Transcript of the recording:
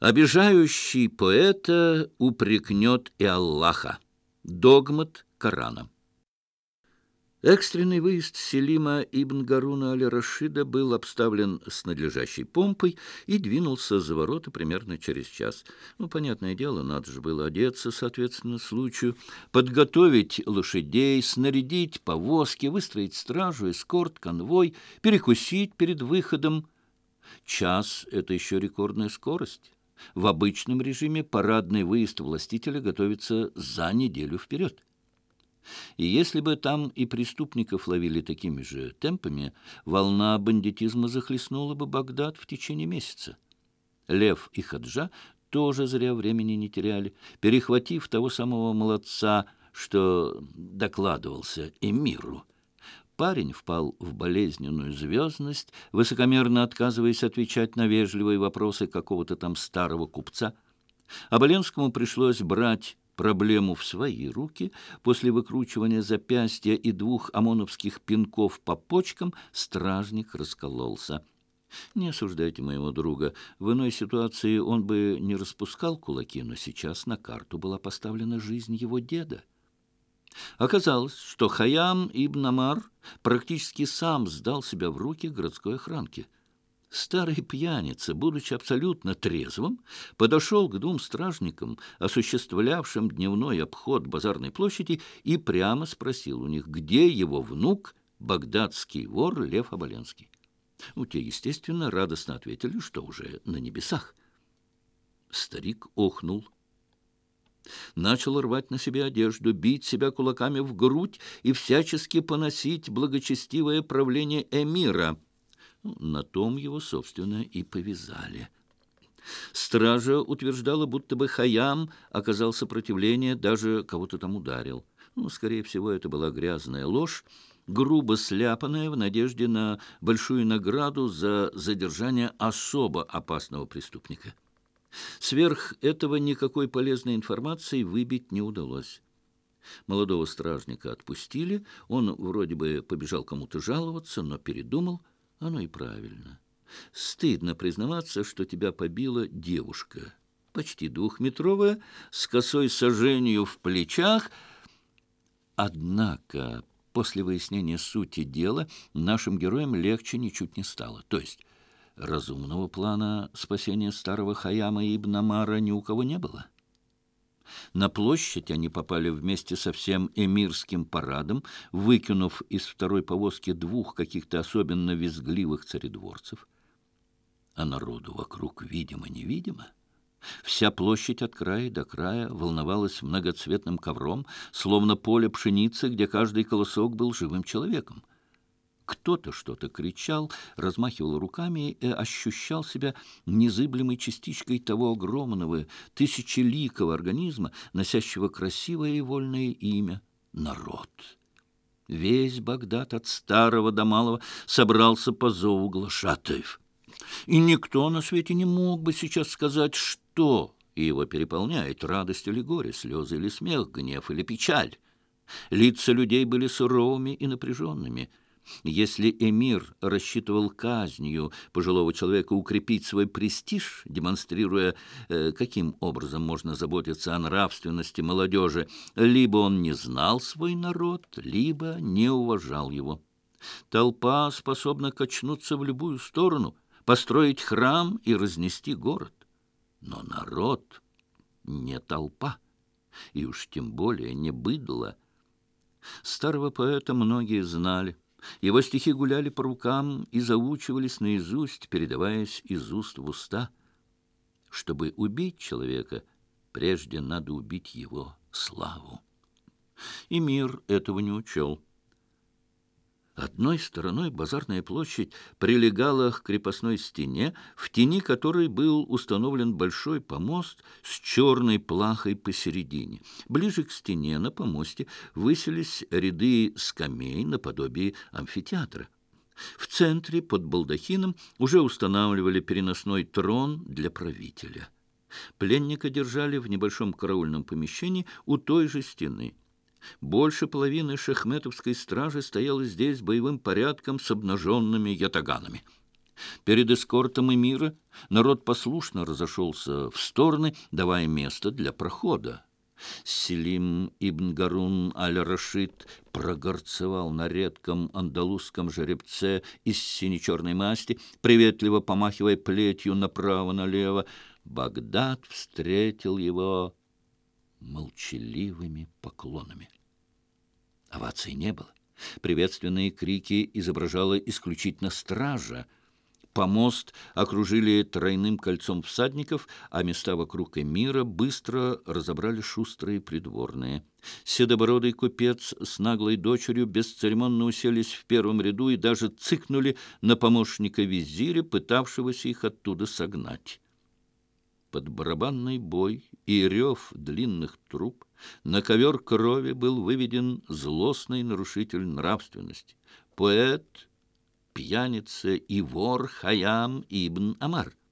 Обижающий поэта упрекнет и Аллаха. Догмат Корана. Экстренный выезд Селима ибн Гаруна аль-Рашида был обставлен с надлежащей помпой и двинулся за ворота примерно через час. Понятное дело, надо же было одеться, соответственно, случаю, подготовить лошадей, снарядить повозки, выстроить стражу, эскорт, конвой, перекусить перед выходом. Час — это еще рекордная скорость. В обычном режиме парадный выезд властителя готовится за неделю вперед. И если бы там и преступников ловили такими же темпами, волна бандитизма захлестнула бы Багдад в течение месяца. Лев и Хаджа тоже зря времени не теряли, перехватив того самого молодца, что докладывался эмиру. Парень впал в болезненную звездность, высокомерно отказываясь отвечать на вежливые вопросы какого-то там старого купца. Оболенскому пришлось брать проблему в свои руки. После выкручивания запястья и 2 ОМОНовских пинков по почкам стражник раскололся. Не осуждайте моего друга. В иной ситуации он бы не распускал кулаки, но сейчас на карту была поставлена жизнь его деда. Оказалось, что Хайям ибн Амар практически сам сдал себя в руки городской охранке. Старый пьяница, будучи абсолютно трезвым, подошел к 2 стражникам, осуществлявшим дневной обход базарной площади, и прямо спросил у них, где его внук, багдадский вор Лев Оболенский. Те, естественно, радостно ответили, что уже на небесах. Старик охнул. Начал рвать на себе одежду, бить себя кулаками в грудь и всячески поносить благочестивое правление эмира. На том его, собственно, и повязали. Стража утверждала, будто бы Хайям оказал сопротивление, даже кого-то там ударил. Скорее всего, это была грязная ложь, грубо сляпанная в надежде на большую награду за задержание особо опасного преступника. Сверх этого никакой полезной информации выбить не удалось. Молодого стражника отпустили, он вроде бы побежал кому-то жаловаться, но передумал. Оно и правильно. Стыдно признаваться, что тебя побила девушка, почти 2-метровая, с косой саженью в плечах. Однако после выяснения сути дела нашим героям легче ничуть не стало. То есть разумного плана спасения старого Хайяма ибн Амара ни у кого не было. На площадь они попали вместе со всем эмирским парадом, выкинув из 2-й повозки 2 каких-то особенно визгливых царедворцев. А народу вокруг видимо-невидимо. Вся площадь от края до края волновалась многоцветным ковром, словно поле пшеницы, где каждый колосок был живым человеком. Кто-то что-то кричал, размахивал руками и ощущал себя незыблемой частичкой того огромного, тысячеликого организма, носящего красивое и вольное имя — народ. Весь Багдад от старого до малого собрался по зову глашатаев. И никто на свете не мог бы сейчас сказать, что его переполняет: радость или горе, слезы или смех, гнев или печаль. Лица людей были суровыми и напряженными. Если эмир рассчитывал казнью пожилого человека укрепить свой престиж, демонстрируя, каким образом можно заботиться о нравственности молодежи, либо он не знал свой народ, либо не уважал его. Толпа способна качнуться в любую сторону, построить храм и разнести город. Но народ не толпа, и уж тем более не быдло. Старого поэта многие знали. Его стихи гуляли по рукам и заучивались наизусть, передаваясь из уст в уста. Чтобы убить человека, прежде надо убить его славу. И мир этого не учел. Одной стороной базарная площадь прилегала к крепостной стене, в тени которой был установлен большой помост с черной плахой посередине. Ближе к стене на помосте высились ряды скамей наподобие амфитеатра. В центре под балдахином уже устанавливали переносной трон для правителя. Пленника держали в небольшом караульном помещении у той же стены. Больше половины шахметовской стражи стояло здесь боевым порядком с обнаженными ятаганами. Перед эскортом эмира народ послушно разошелся в стороны, давая место для прохода. Селим ибн Гарун аль-Рашид прогорцевал на редком андалузском жеребце из сине-черной масти, приветливо помахивая плетью направо-налево. Багдад встретил его молчаливыми поклонами. Оваций не было. Приветственные крики изображала исключительно стража. Помост окружили тройным кольцом всадников, а места вокруг эмира быстро разобрали шустрые придворные. Седобородый купец с наглой дочерью бесцеремонно уселись в первом ряду и даже цыкнули на помощника визиря, пытавшегося их оттуда согнать. Под барабанный бой и рев длинных труб на ковер крови был выведен злостный нарушитель нравственности, поэт, пьяница и вор Хайям ибн Амар.